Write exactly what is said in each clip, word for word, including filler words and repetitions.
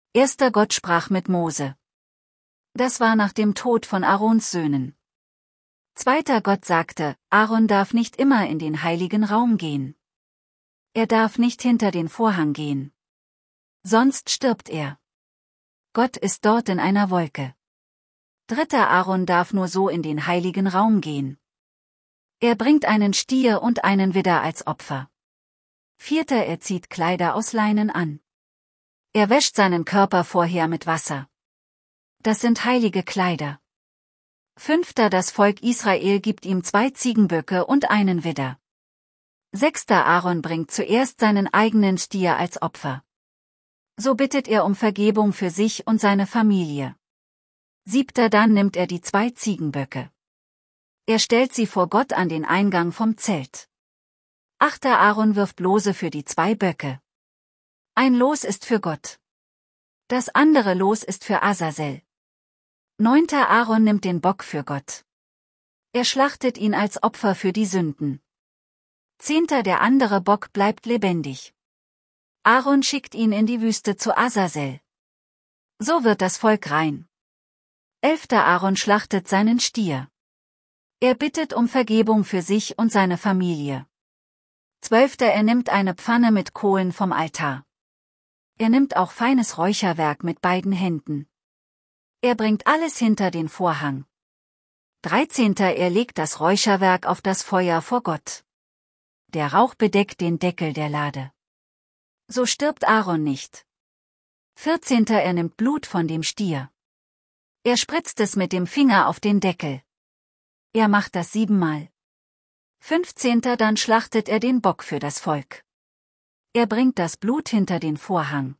Erster Gott sprach mit Mose. Das war nach dem Tod von Aarons Söhnen. Zweiter Gott sagte, Aaron darf nicht immer in den heiligen Raum gehen. Er darf nicht hinter den Vorhang gehen. Sonst stirbt er. Gott ist dort in einer Wolke. Dritter Aaron darf nur so in den heiligen Raum gehen. Er bringt einen Stier und einen Widder als Opfer. Vierter er zieht Kleider aus Leinen an. Er wäscht seinen Körper vorher mit Wasser. Das sind heilige Kleider. Fünfter das Volk Israel gibt ihm zwei Ziegenböcke und einen Widder. Sechster Aaron bringt zuerst seinen eigenen Stier als Opfer. So bittet er um Vergebung für sich und seine Familie. Siebter dann nimmt er die zwei Ziegenböcke. Er stellt sie vor Gott an den Eingang vom Zelt. Achter Aaron wirft Lose für die zwei Böcke. Ein Los ist für Gott. Das andere Los ist für Azazel. Neunter Aaron nimmt den Bock für Gott. Er schlachtet ihn als Opfer für die Sünden. Zehnter der andere Bock bleibt lebendig. Aaron schickt ihn in die Wüste zu Azazel. So wird das Volk rein. Elfter Aaron schlachtet seinen Stier. Er bittet um Vergebung für sich und seine Familie. Zwölfter er nimmt eine Pfanne mit Kohlen vom Altar. Er nimmt auch feines Räucherwerk mit beiden Händen. Er bringt alles hinter den Vorhang. Dreizehnter er legt das Räucherwerk auf das Feuer vor Gott. Der Rauch bedeckt den Deckel der Lade. So stirbt Aaron nicht. Vierzehnter er nimmt Blut von dem Stier. Er spritzt es mit dem Finger auf den Deckel. Er macht das siebenmal. Fünfzehnter dann schlachtet er den Bock für das Volk. Er bringt das Blut hinter den Vorhang.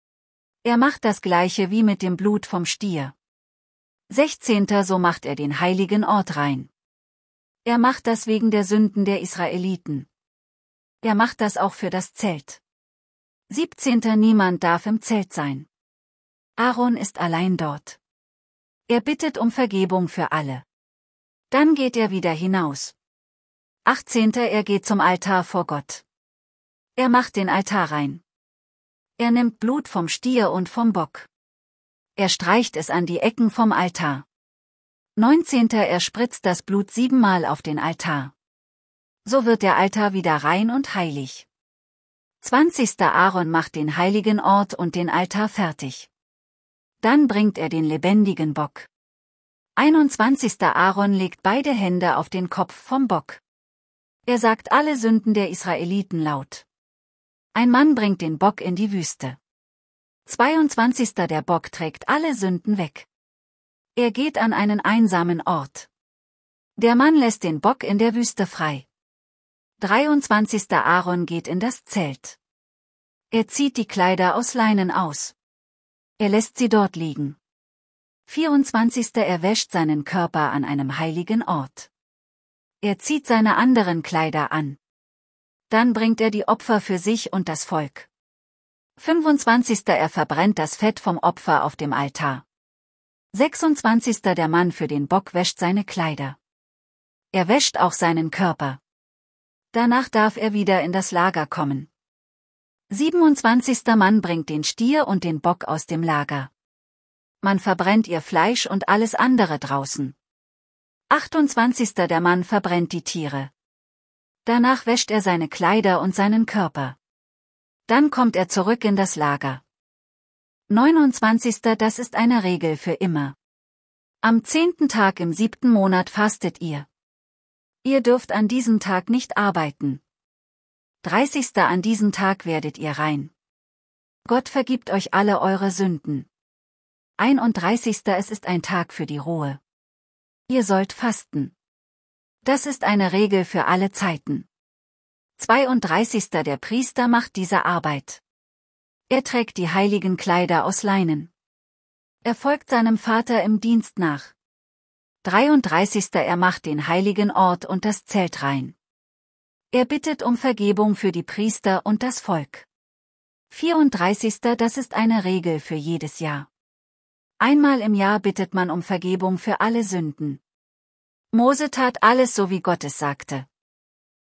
Er macht das gleiche wie mit dem Blut vom Stier. Sechzehnter so macht er den heiligen Ort rein. Er macht das wegen der Sünden der Israeliten. Er macht das auch für das Zelt. Siebzehnter niemand darf im Zelt sein. Aaron ist allein dort. Er bittet um Vergebung für alle. Dann geht er wieder hinaus. Achtzehnter er geht zum Altar vor Gott. Er macht den Altar rein. Er nimmt Blut vom Stier und vom Bock. Er streicht es an die Ecken vom Altar. Neunzehnter er spritzt das Blut siebenmal auf den Altar. So wird der Altar wieder rein und heilig. Zwanzigster Aaron macht den heiligen Ort und den Altar fertig. Dann bringt er den lebendigen Bock. Einundzwanzigster Aaron legt beide Hände auf den Kopf vom Bock. Er sagt alle Sünden der Israeliten laut. Ein Mann bringt den Bock in die Wüste. Zweiundzwanzigster der Bock trägt alle Sünden weg. Er geht an einen einsamen Ort. Der Mann lässt den Bock in der Wüste frei. dreiundzwanzigster Aaron geht in das Zelt. Er zieht die Kleider aus Leinen aus. Er lässt sie dort liegen. vierundzwanzigster Er wäscht seinen Körper an einem heiligen Ort. Er zieht seine anderen Kleider an. Dann bringt er die Opfer für sich und das Volk. fünfundzwanzigster Er verbrennt das Fett vom Opfer auf dem Altar. sechsundzwanzigster Der Mann für den Bock wäscht seine Kleider. Er wäscht auch seinen Körper. Danach darf er wieder in das Lager kommen. siebenundzwanzigster Mann bringt den Stier und den Bock aus dem Lager. Man verbrennt ihr Fleisch und alles andere draußen. achtundzwanzigster Der Mann verbrennt die Tiere. Danach wäscht er seine Kleider und seinen Körper. Dann kommt er zurück in das Lager. neunundzwanzigster Das ist eine Regel für immer. Am zehnten Tag im siebten Monat fastet ihr. Ihr dürft an diesem Tag nicht arbeiten. dreißigster An diesem Tag werdet ihr rein. Gott vergibt euch alle eure Sünden. einunddreißigster Es ist ein Tag für die Ruhe. Ihr sollt fasten. Das ist eine Regel für alle Zeiten. zweiunddreißigster Der Priester macht diese Arbeit. Er trägt die heiligen Kleider aus Leinen. Er folgt seinem Vater im Dienst nach. dreiunddreißigster Er macht den heiligen Ort und das Zelt rein. Er bittet um Vergebung für die Priester und das Volk. vierunddreißigster Das ist eine Regel für jedes Jahr. Einmal im Jahr bittet man um Vergebung für alle Sünden. Mose tat alles so, wie Gott es sagte.